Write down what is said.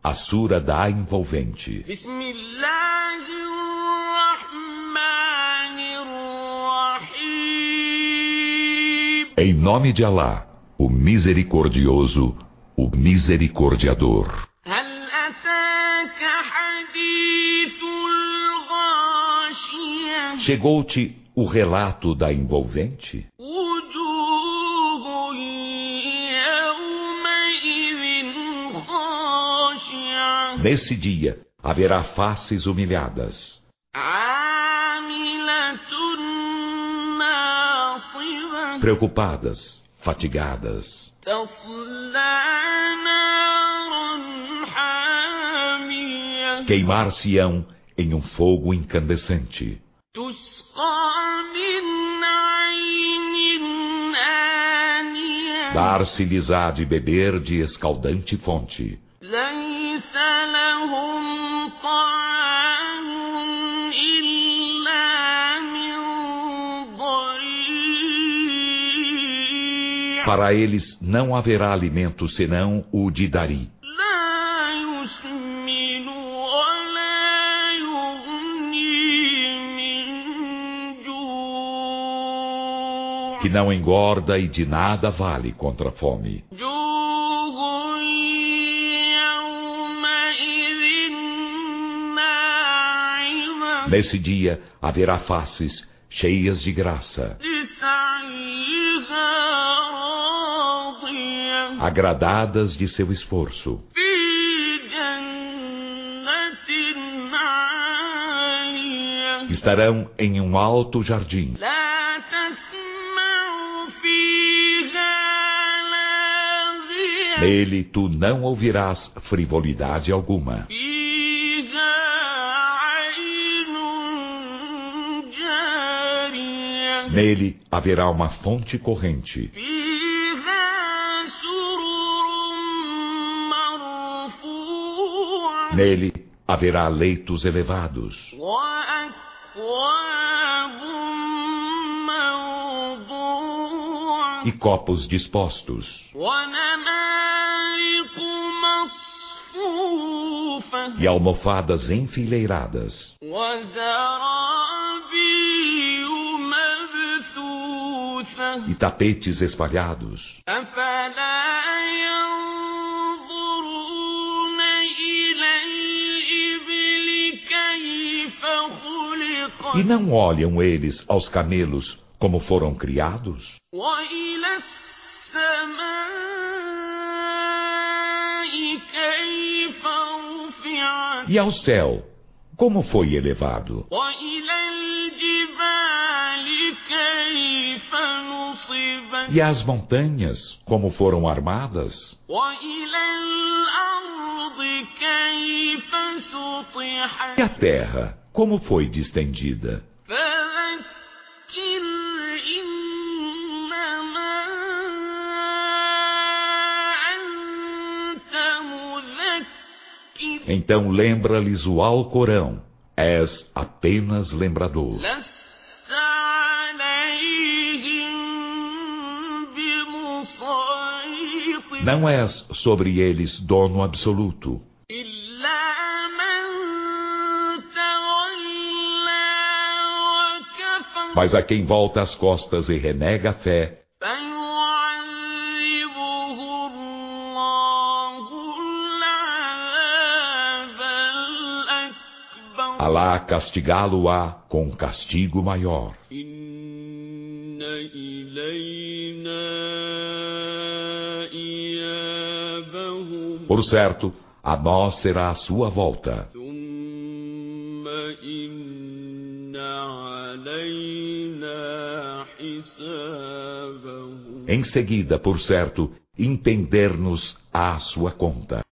a sura da envolvente. Em nome de Alá, o misericordioso, o misericordiador. Chegou-te o relato da envolvente? Nesse dia, haverá faces humilhadas, preocupadas, fatigadas. Queimar-se-ão em um fogo incandescente. Dar-se-lhes-á de beber de escaldante fonte. Para eles não haverá alimento senão o de dari, que não engorda e de nada vale contra a fome. Nesse dia haverá faces cheias de graça, agradadas de seu esforço. Estarão em um alto jardim. Nele tu não ouvirás frivolidade alguma. Nele haverá uma fonte corrente. Nele haverá leitos elevados e copos dispostos e almofadas enfileiradas e tapetes espalhados. E não olham eles aos camelos como foram criados? E ao céu, como foi elevado? E às montanhas, como foram armadas? E a terra, como foi distendida? Então lembra-lhes o Alcorão. És apenas lembrador. Não és sobre eles dono absoluto. Mas a quem volta as costas e renega a fé, Alá castigá-lo-á com castigo maior. Por certo, a nós será a sua volta. Em seguida, por certo, impender-nos à sua conta.